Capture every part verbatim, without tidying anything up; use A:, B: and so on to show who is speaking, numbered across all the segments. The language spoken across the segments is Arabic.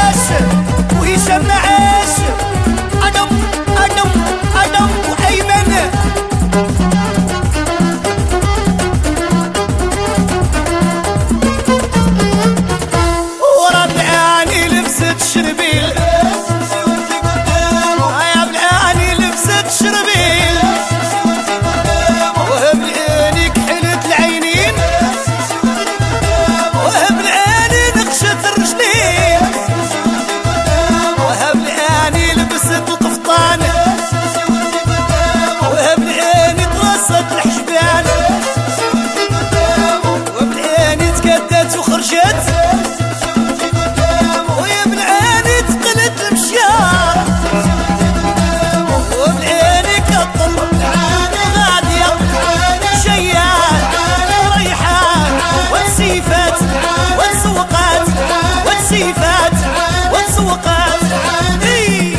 A: عاش وهشام عاش أدم أدم أدم وأيمن ورا بالعاني لبست الشربيل يا بالعاني لبست الشربيل وهب العيني كحلت العينين وهب العيني نقشت الرجلين وهب العيني لبست القفطان وهب العيني ترصت الحجبان وهب العيني تكدت وخرجت وهب العيني تقلت المشيار وهب العيني كطل غادية شيال ريحان وتسيفات وتسوقات وتسيفات وتسوقات اي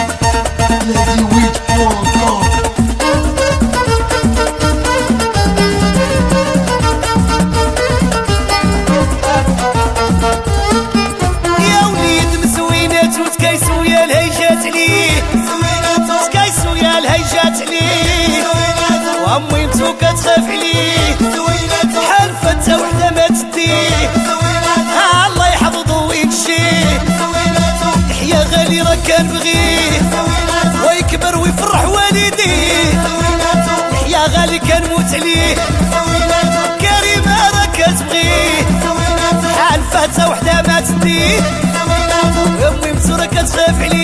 A: يا وليد مسوينات وتكيسو يا الهيجات ليه تكيسو يا الهيجات ليه وامي نتو كتخاف عليه حلفة وحدة ما تديه الله يحفظو وينشيه يحيى غالي راه كان بغيه ويكبر ويفرح والديه يحيى غالي كان موت عليه كريمة راه كتبغيه حلفة وحدة ما تديه وامي نتو راه كتخاف عليه